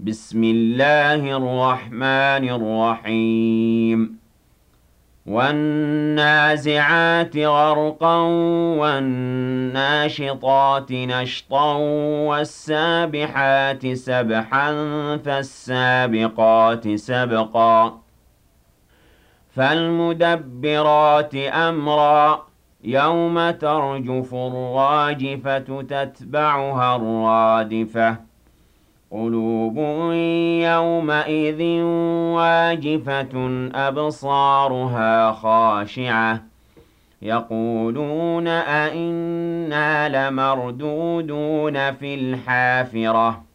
بسم الله الرحمن الرحيم والنازعات غرقا والناشطات نشطا والسابحات سبحا فالسابقات سبقا فالمدبرات أمرا يوم ترجف الراجفة تتبعها الرادفة قلوب يومئذ واجفة أبصارها خاشعة يقولون أئنا لمردودون في الحافرة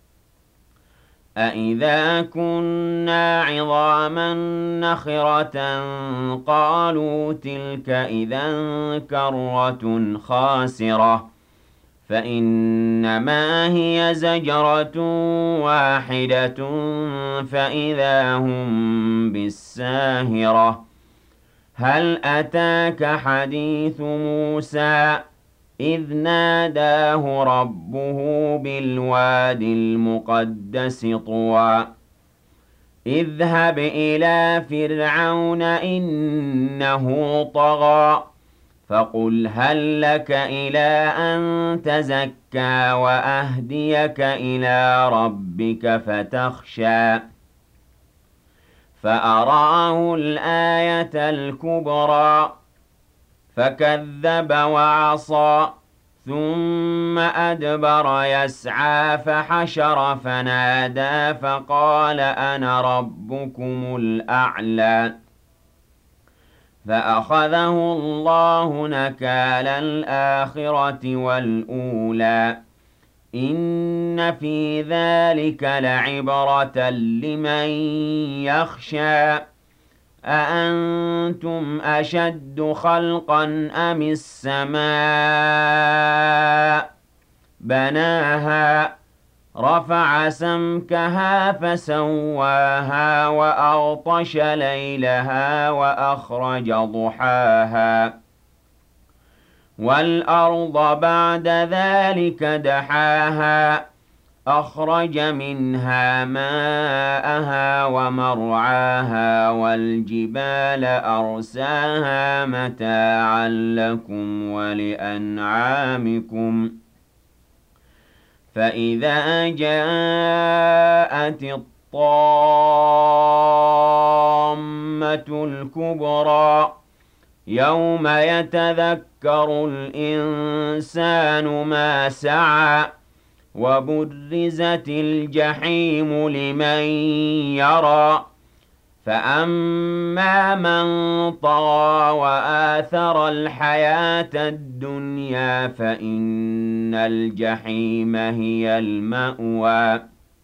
أئذا كنا عظاما نخرة قالوا تلك إذا كرة خاسرة فإنما هي زجرة واحدة فإذا هم بالساهرة هل أتاك حديث موسى إذ ناداه ربه بالواد المقدس طوى اذهب إلى فرعون إنه طغى فقل هل لك إلى أن تزكى وأهديك إلى ربك فتخشى فأراه الآية الكبرى فكذب وعصى ثم أدبر يسعى فحشر فنادى فقال أنا ربكم الأعلى فأخذه الله نكال الآخرة والأولى إن في ذلك لعبرة لمن يخشى أأنتم أشد خلقا أم السماء بناها رفع سمكها فسواها وأغطش ليلها وأخرج ضحاها والأرض بعد ذلك دحاها أخرج منها ماءها ومرعاها والجبال أرساها متاعا لكم ولأنعامكم فإذا جاءت الطامة الكبرى يوم يتذكر الإنسان ما سعى وبرزت الجحيم لمن يرى فأما من طغى وآثر الحياة الدنيا فإن الجحيم هي المأوى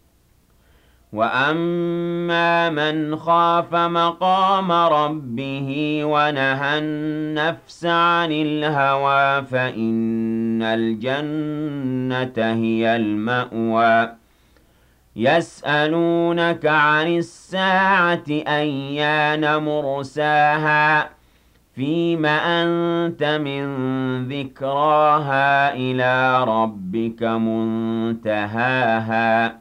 وأما من خاف مقام ربه ونهى النفس عن الهوى فإن الجنة هي المأوى يسألونك عن الساعة أيان مرساها فيم أنت من ذكراها إلى ربك منتهاها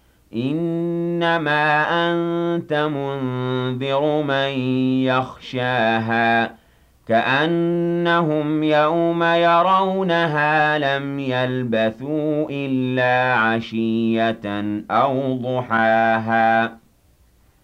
إنما أنت منذر من يخشاها كأنهم يوم يرونها لم يلبثوا إلا عشية أو ضحاها